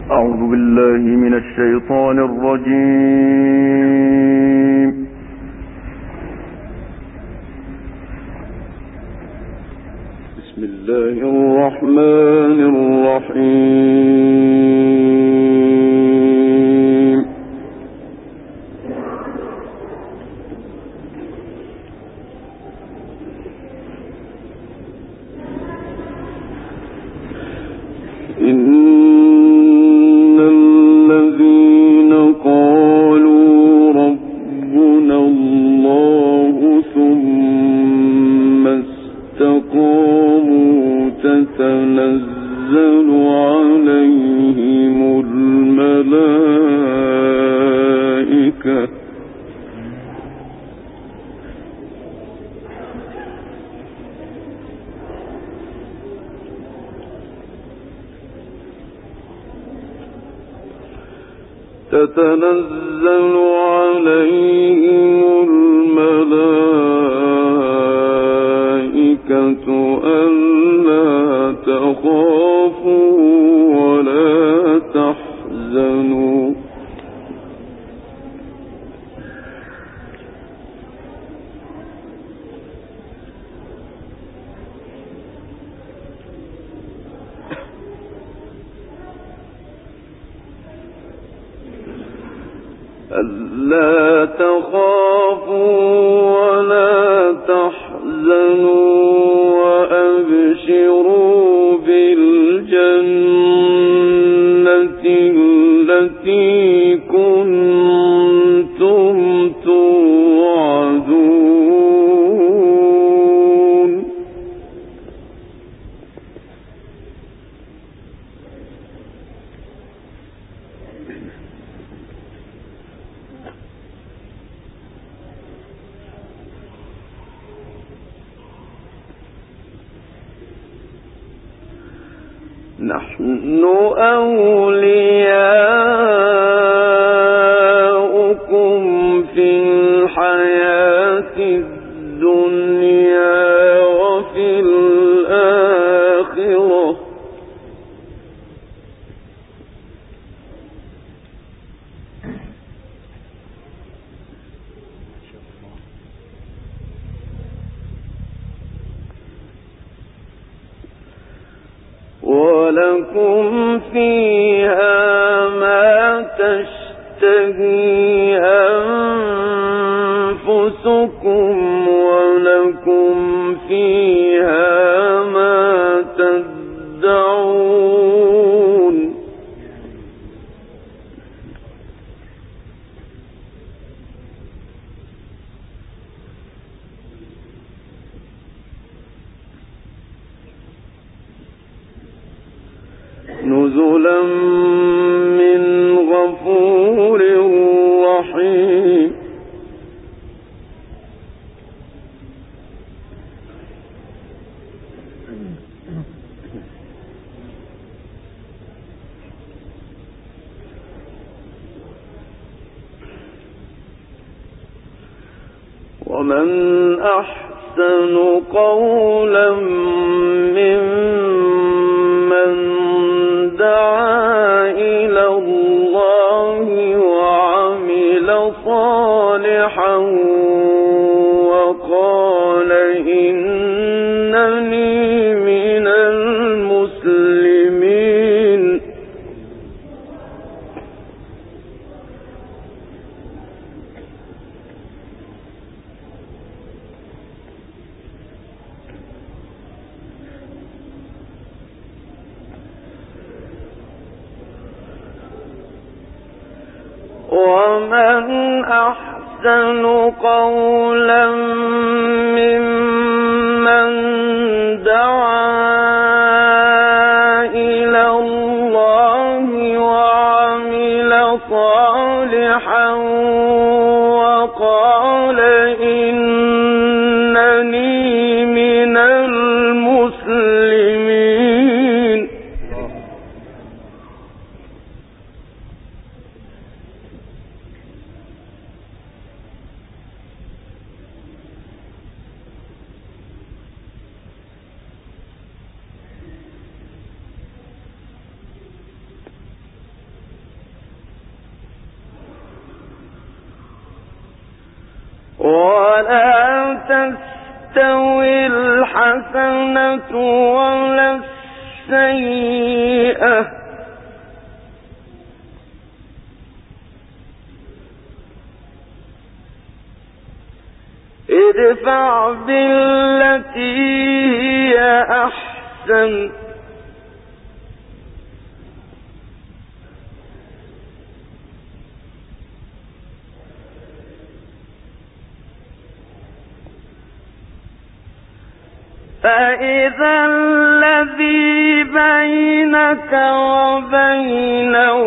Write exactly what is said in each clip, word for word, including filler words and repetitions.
أعوذ بالله من الشيطان الرجيم. بسم الله الرحمن الرحيم. إن تتنزل عليهم الملائكة تتنزل عليهم الملائكة ألا تخافوا ولا تحزنوا ألا تخافوا ولا تحزنوا وأبشروا بالجنة التي كنتم توعدون. نحن أولياؤكم في الحياة الدنيا وفي الآخرة ولكم فيها ما تشتهي أنفسكم ولكم فيها ما تدعون. نزلا من غفور رحيم. ومن أحسن قولا ممن دعا إلى الله وعمل صالحا وقال إنني من المسلمين. ومن أحسن قولا ممن دعا إلى الله وعمل صالحا وقال إنني من المسلمين. ولا تستوي الحسنة ولا السيئة ادفع بالتي هي أحسن فإذا الذي بينك وبينه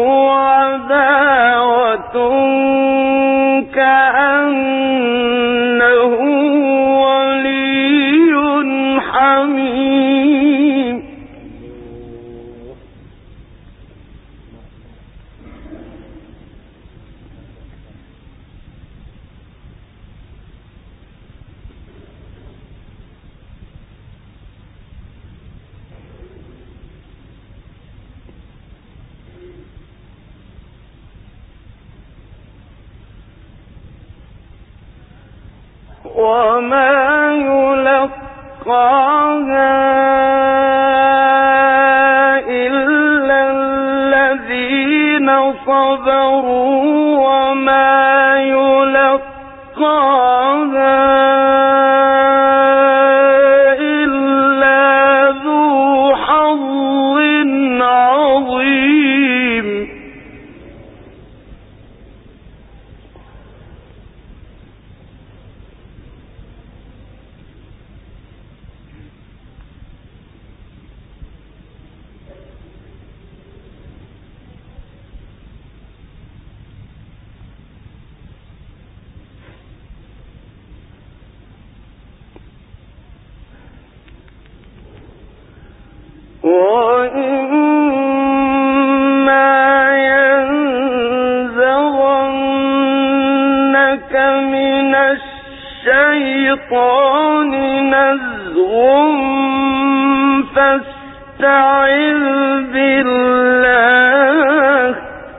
عداوة كأنه ولي حميم وما يلقاها إلا الذين صبروا وما يلقاها إلا ذو حظ عظيم وإما ينزغنك من الشيطان نزغ فاستعذ بالله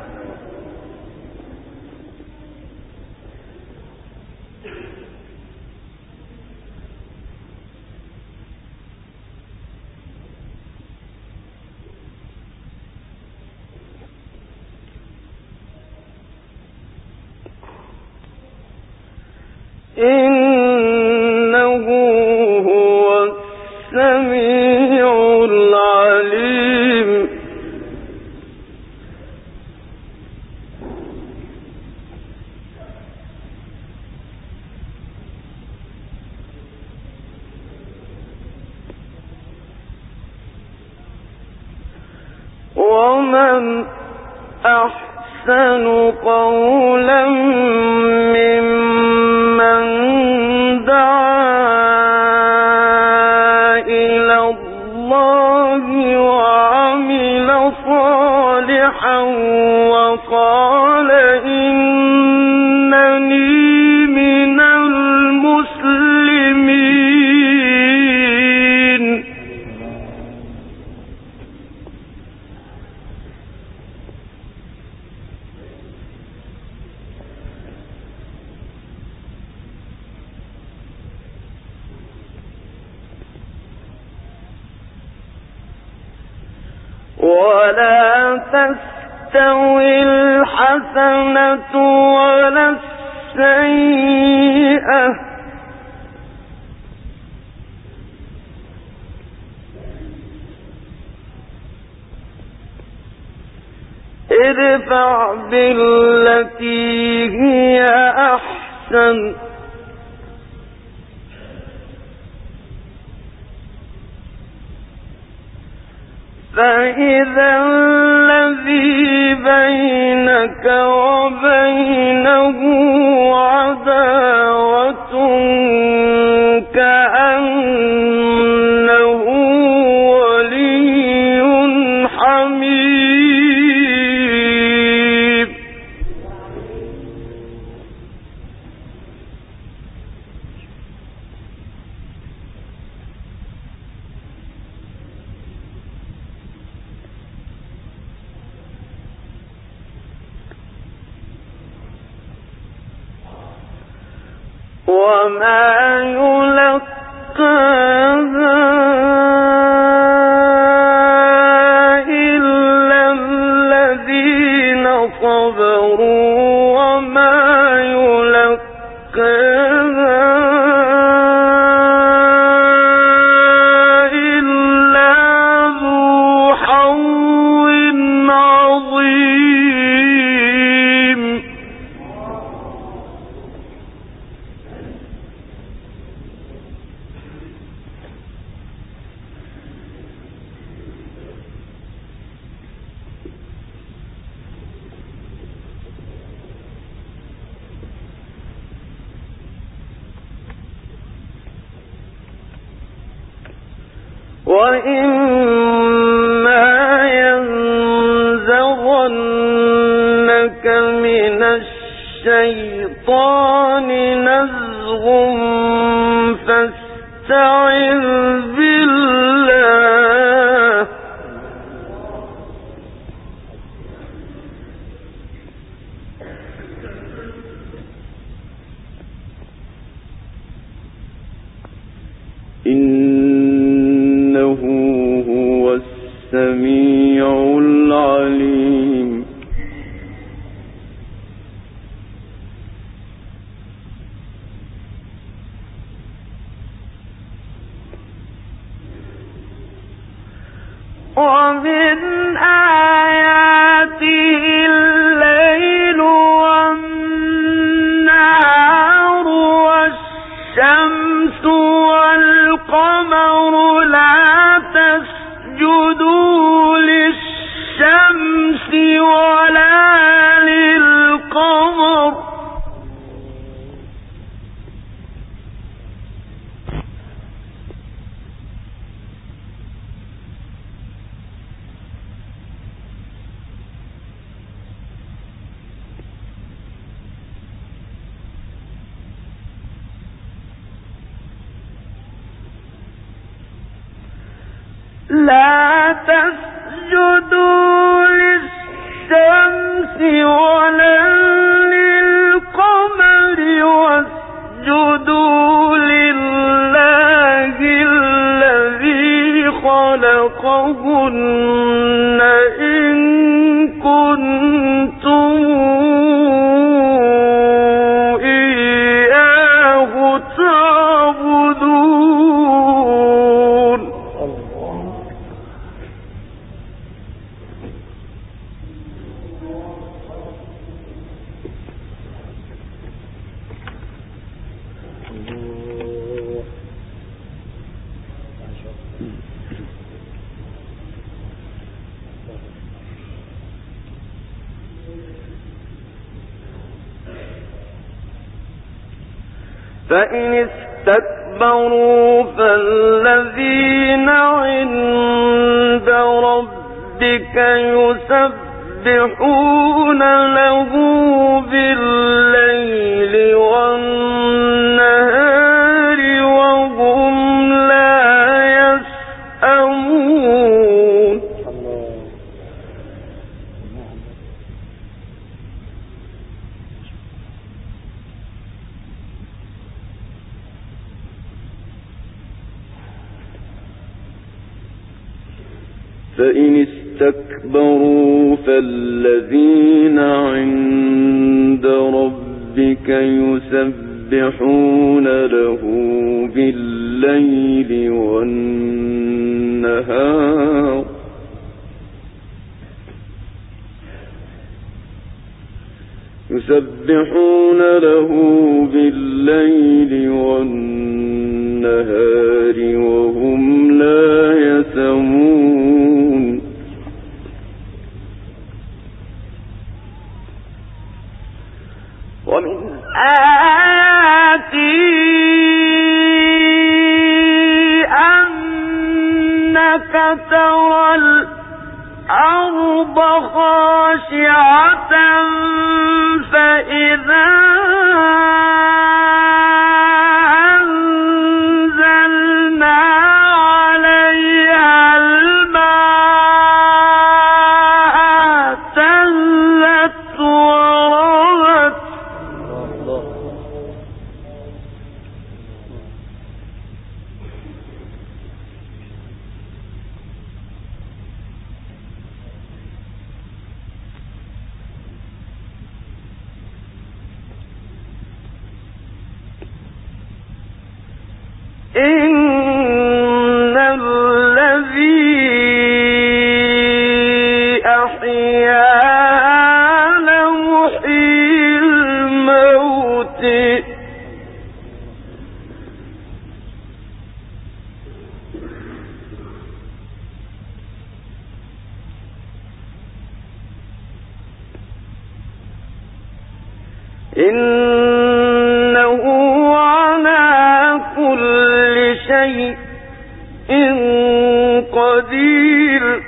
إنه هو السميع العليم ومن أحسن قولا ممن دعا إلى الله وعمل صالحا وقال إنني من المسلمين ولا تستوي الحسنة ولا السيئة ادفع بالتي هي أحسن فإذا الذي بينك وبينه عداوة كأنه ولي حميم وَإِمَّا يَنزَغَنَّكَ مِنَ الشَّيْطَانِ نَزْغٌ فَاسْتَعِذْ بِاللَّهِ إِنَّهُ هُوَ السَّمِيعُ الْعَلِيمُ. وَمِنْ آيَاتِهِ اللَّيْلُ وَالنَّهَارُ وَالشَّمْسُ وَالْقَمَرُ لَا تَسْجُدُوا لِلشَّمْسِ وَلَا لِلْقَمَرِ لا تسجدوا للشمس ولا للقمر واسجدوا لله الذي خلقهن إن كنتم إياه تعبدون. فإن استكبروا فالذين عند ربك يسبحون له بالليل والنهار وهم لا يسأمون. فإن استكبروا فالذين عند ربك يسبحون له بالليل والنهار يسبحون له بالليل والنهار وهم لا يسأمون. ومن آياته أنك ترى الأرض خاشعة فإذا أنزلنا عليها الماء اهتزت وربت عليها لمحيي الموت إنه على كل شيء قدير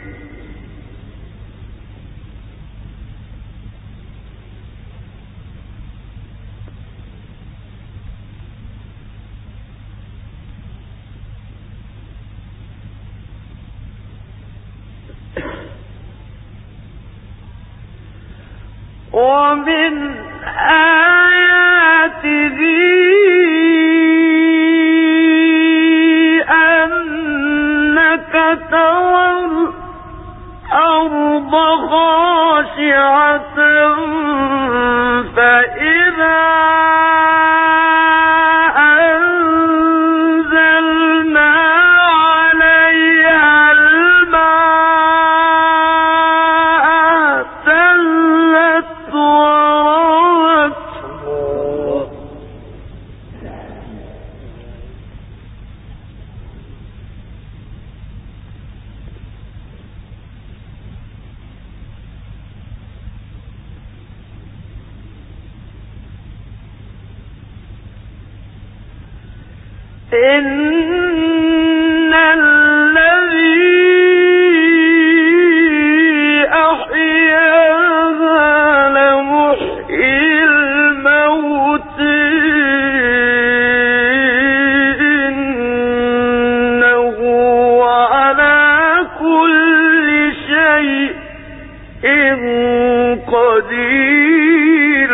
ومن آياته أنك ترى الأرض خاشعة فإذا أنزلنا عليها الماء اهتزت وربت إن الذي أحياها لمحيي الموت إنه على كل شيء قدير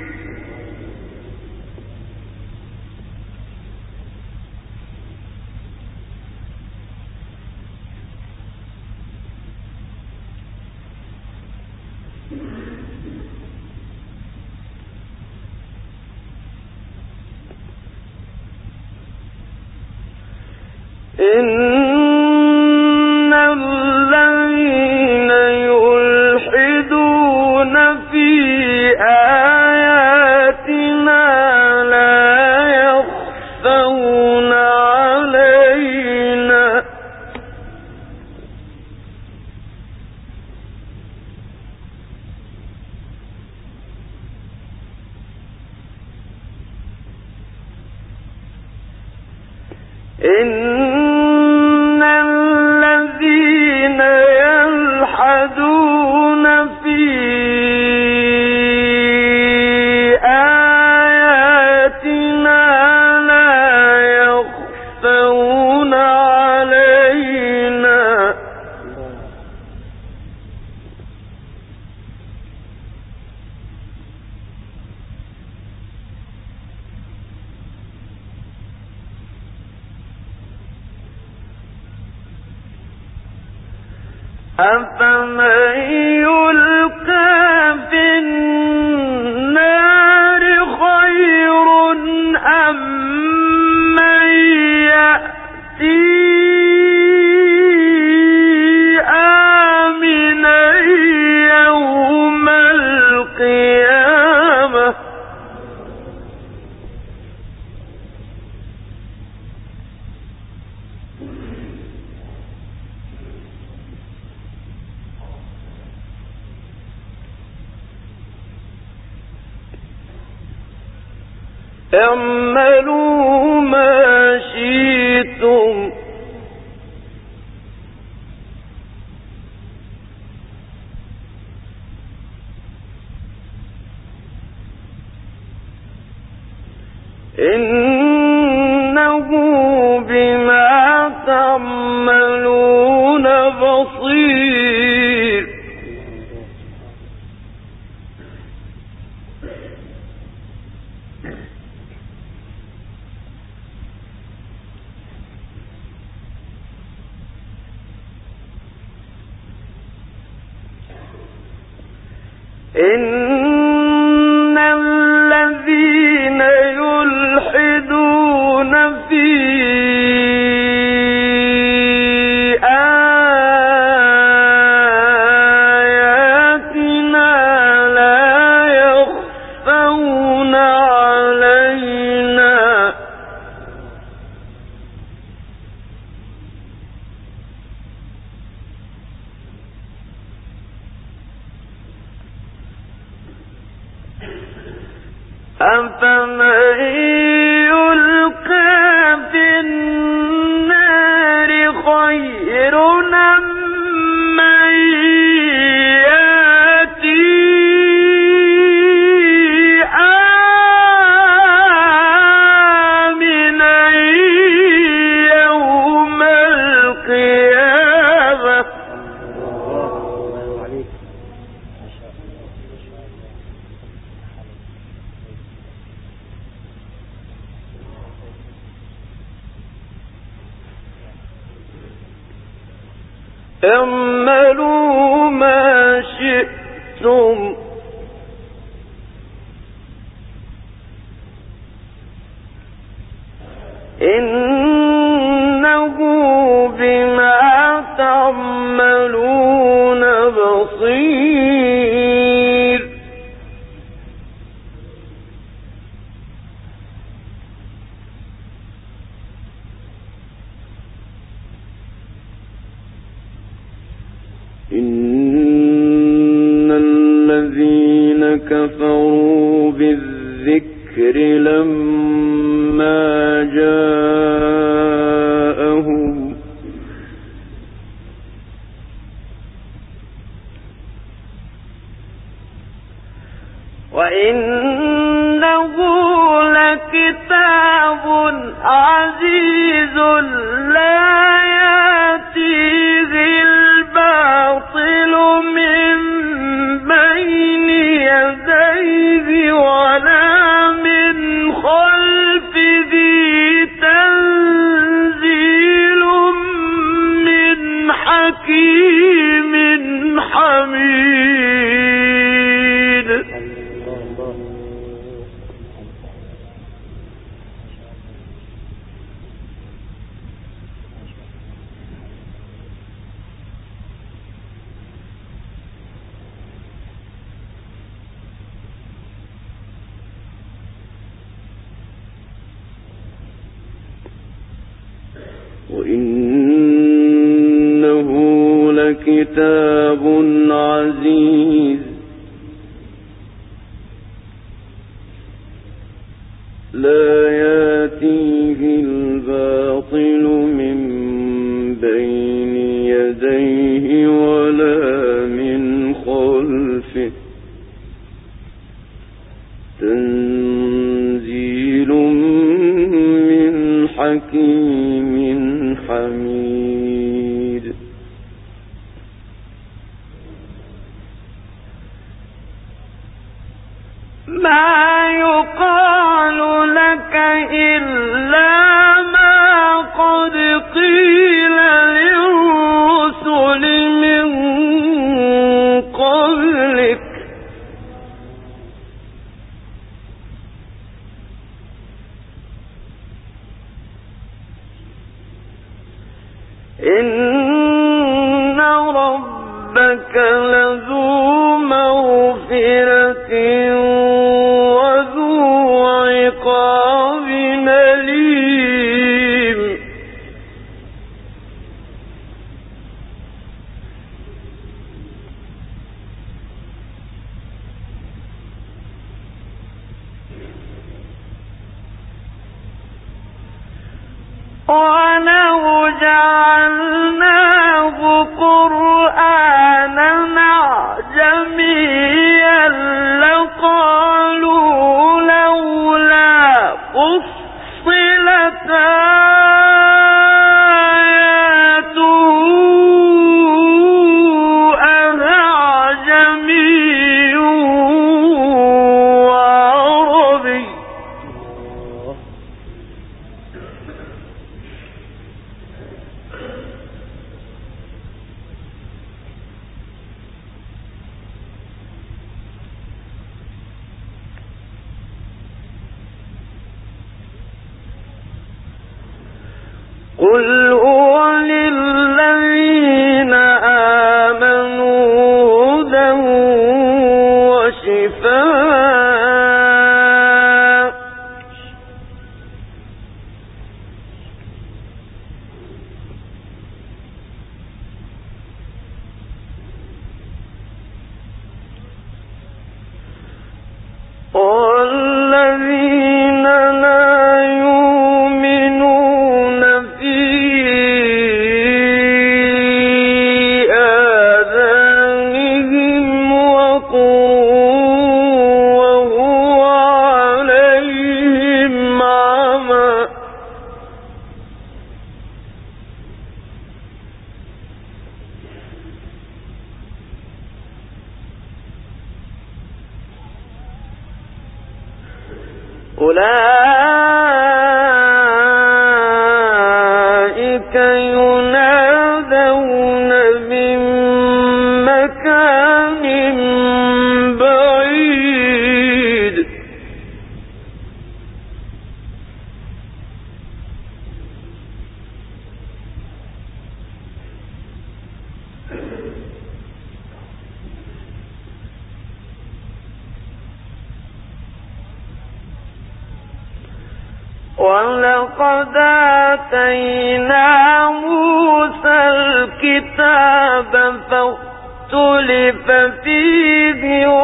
إن الذين يلحدون في آياتنا لا يخفون علينا إن الذين يلحدون في آياتنا لا يخفون علينا أفمن يلقى في النار خير أم من يأتي آمنا يوم القيامة اعملوا ما شئتم إنه بما تعملون بصير إن الذين يلحدون في آياتنا أفمن يلقى في النار خير أم من يأتي آمنا يوم القيامة اعملوا ما شئتم إنه بما تعملون بصير إن الذين كفروا بالذكر لما جاءهم وإنه لكتاب عزيز لا يأتيه الباطل من بين يديه ولا من خلفه تنزيل من حكيم حميد. وإنه لكتاب عزيز لا يأتيه الباطل من بين يديه ولا من خلفه تنزيل من حكيم حميد. ما يقال لك إلا ما قد قيل للرسل من قبلك إن ربك لذو مغفرة وذو عقاب أليم. ولو جعلناه قرآنا أعجميا لقالوا لولا فصلت آياته أعجمي وعربي. قل هو للذين آمنوا هدى وشفاء والذين وهو عليهم عمى أولئك ينادون من مكان بعيد ولقد آتينا موسى الكتاب فاختلف فيه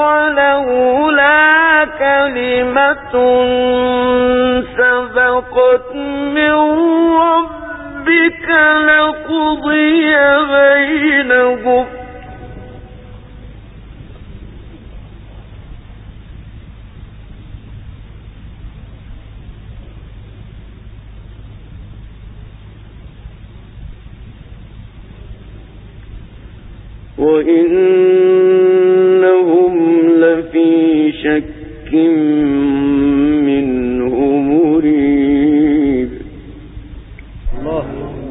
ولولا كلمة سبقت من ربك لقضي بينهم وإنهم لفي شك منه مريب. الله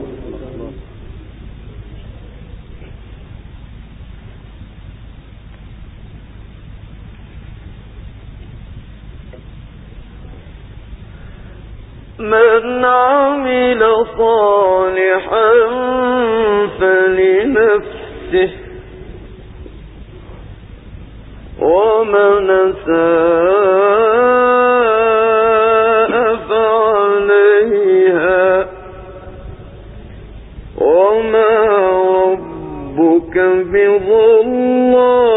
من عمل صالحا فلنفسه ومن أساء فعليها وما ربك بظلام